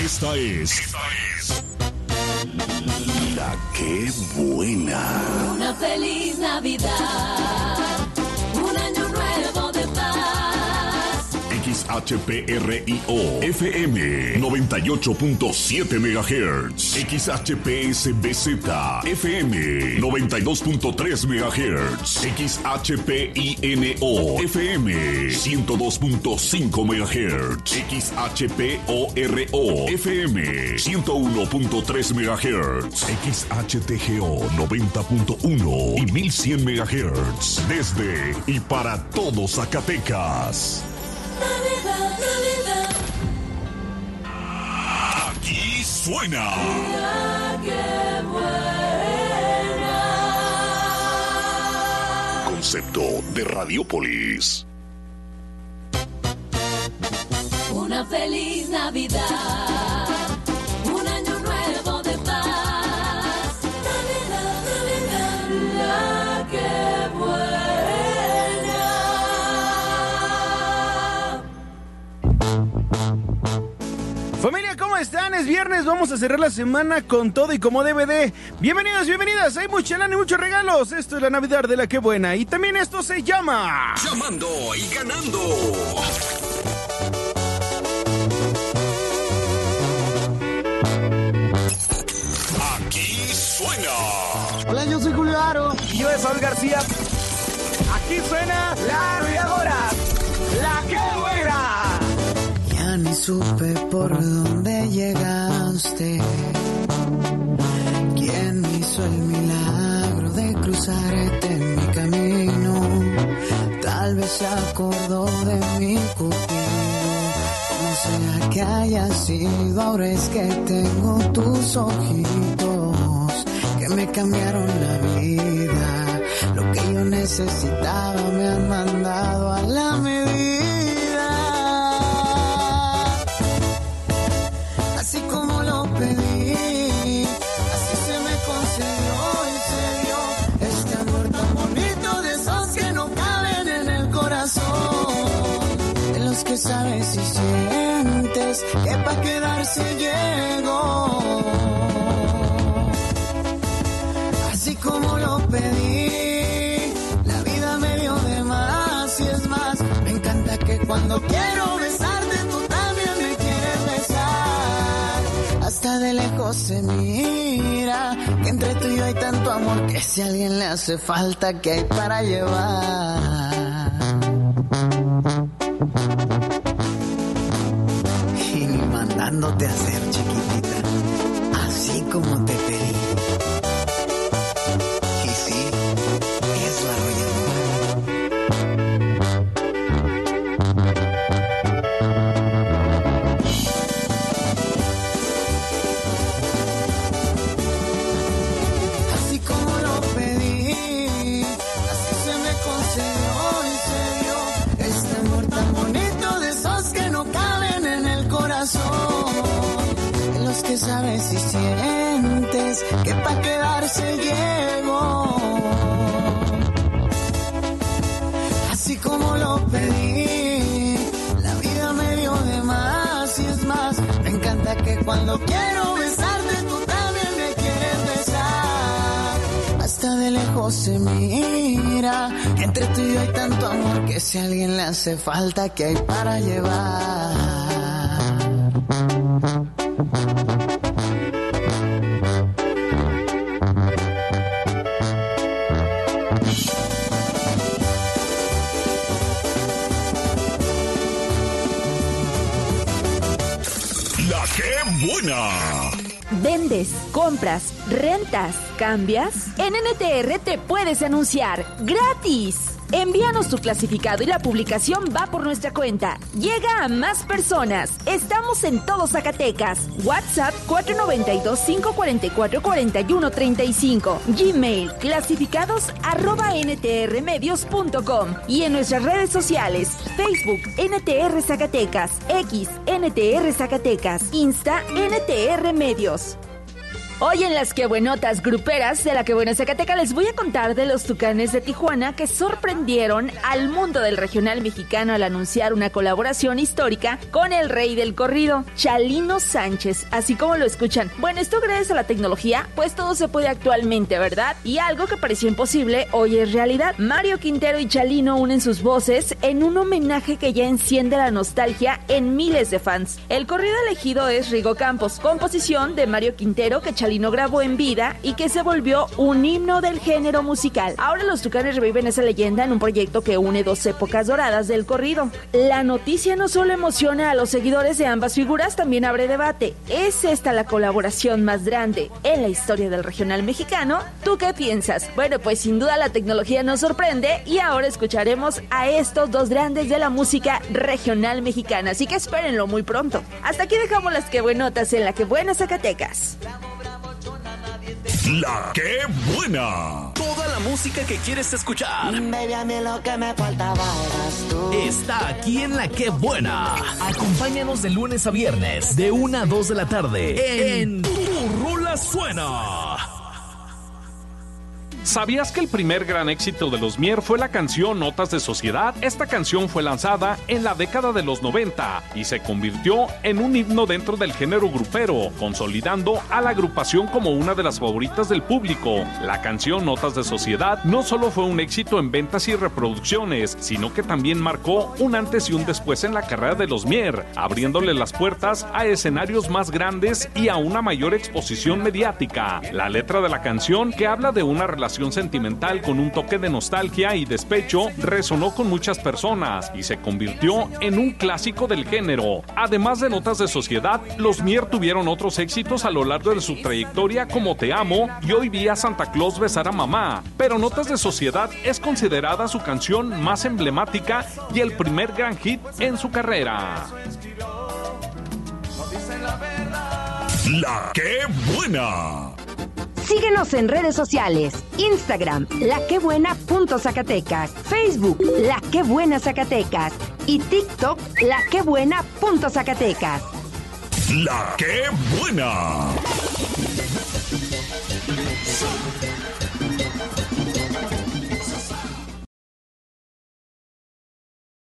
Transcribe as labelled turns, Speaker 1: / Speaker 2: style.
Speaker 1: Esta es La Que Buena.
Speaker 2: Una feliz Navidad, un año nuevo de paz.
Speaker 1: XHPRIO FM 98.7 MHz. XHPSBZ FM 92.3 MHz. XHPINO FM 102.5 MHz. XHPORO FM 101.3 MHz. XHTGO 90.1 y 1100 MHz. Desde y para todo Zacatecas.
Speaker 2: Navidad, Navidad.
Speaker 1: Aquí suena
Speaker 2: La Que Buena.
Speaker 1: Concepto de Radiopolis.
Speaker 2: Una feliz Navidad, un año nuevo de paz. Navidad, Navidad, la que buena.
Speaker 3: Familia, ¿cómo están? Es viernes, vamos a cerrar la semana con todo y como DVD. Bienvenidos, bienvenidas, hay mucha lana y muchos regalos. Esto es la Navidad de La Que Buena y también esto se llama...
Speaker 1: Llamando y ganando. Aquí suena.
Speaker 3: Hola, yo soy Julio Aro. Y yo soy Saúl García. Aquí suena La Arrolladora, La Que Buena.
Speaker 4: Ya ni supe por dónde llegaste. ¿Quién hizo el milagro de cruzarte en mi camino? Tal vez se acordó de mi cupido. Como sea que haya sido, ahora es que tengo tus ojitos que me cambiaron la vida. Lo que yo necesitaba me han mandado a la medida. Así como lo pedí, así se me concedió y se dio este amor tan bonito, de esos que no caben en el corazón, de los que sabes y sientes que pa' quedarse llegó. Así como lo pedí, la vida me dio de más y es más, me encanta que cuando quiero besarte tú también me quieres besar. Hasta de lejos se mira que entre tú y yo hay tanto amor que si a alguien le hace falta, ¿qué hay para llevar? Y ni mandándote a hacer, chiquitita, así como te pedí. Y sí, es la arrolladora. Así como lo pedí, así se me concedió y se dio este amor tan bonito, de esos que no caben en el corazón, de los que sabes y sientes que pa' quedarse llegó. Así como lo pedí, la vida me dio de más y es más, me encanta que cuando quiero besarte tú también me quieres besar. Hasta de lejos se mira que entre tú y yo hay tanto amor que si a alguien le hace falta, ¿qué hay para llevar?
Speaker 1: La Que Buena.
Speaker 5: ¿Vendes, compras, rentas, cambias? En NTR te puedes anunciar ¡gratis! Envíanos tu clasificado y la publicación va por nuestra cuenta. Llega a más personas. Estamos en todo Zacatecas. WhatsApp 492-544-4135. Gmail clasificados@ntrmedios.com. Y en nuestras redes sociales: Facebook NTR Zacatecas, X NTR Zacatecas, Insta NTR Medios. Hoy en las que buenotas gruperas de la que buena Zacatecas les voy a contar de los Tucanes de Tijuana que sorprendieron al mundo del regional mexicano al anunciar una colaboración histórica con el rey del corrido, Chalino Sánchez, así como lo escuchan. Bueno, esto gracias a la tecnología, pues todo se puede actualmente, ¿verdad? Y algo que pareció imposible hoy es realidad. Mario Quintero y Chalino unen sus voces en un homenaje que ya enciende la nostalgia en miles de fans. El corrido elegido es Rigo Campos, composición de Mario Quintero que Chalino grabó en vida y que se volvió un himno del género musical. Ahora los Tucanes reviven esa leyenda en un proyecto que une dos épocas doradas del corrido. La noticia no solo emociona a los seguidores de ambas figuras, también abre debate. ¿Es esta la colaboración más grande en la historia del regional mexicano? ¿Tú qué piensas? Bueno, pues sin duda la tecnología nos sorprende y ahora escucharemos a estos dos grandes de la música regional mexicana, así que espérenlo muy pronto. Hasta aquí dejamos las que buenotas en la que buena Zacatecas.
Speaker 1: La que buena.
Speaker 6: Toda la música que quieres escuchar.
Speaker 4: Baby, a mí lo que me faltaba eras tú.
Speaker 6: Está aquí en La Que Buena. Acompáñanos de lunes a viernes, de 1 a 2 de la tarde, en Tu Rola Suena.
Speaker 7: ¿Sabías que el primer gran éxito de los Mier fue la canción Notas de Sociedad? Esta canción fue lanzada en la década de los 90 y se convirtió en un himno dentro del género grupero, consolidando a la agrupación como una de las favoritas del público. La canción Notas de Sociedad no solo fue un éxito en ventas y reproducciones, sino que también marcó un antes y un después en la carrera de los Mier, abriéndole las puertas a escenarios más grandes y a una mayor exposición mediática. La letra de la canción, que habla de una relación sentimental con un toque de nostalgia y despecho, resonó con muchas personas y se convirtió en un clásico del género. Además de Notas de Sociedad, los Mier tuvieron otros éxitos a lo largo de su trayectoria como Te Amo y Hoy Vi a Santa Claus Besar a Mamá, pero Notas de Sociedad es considerada su canción más emblemática y el primer gran hit en su carrera.
Speaker 1: La que buena.
Speaker 8: Síguenos en redes sociales, Instagram, laquebuena.zacatecas, Facebook, La Que Buena Zacatecas y TikTok, laquebuena.zacatecas.
Speaker 1: La que buena.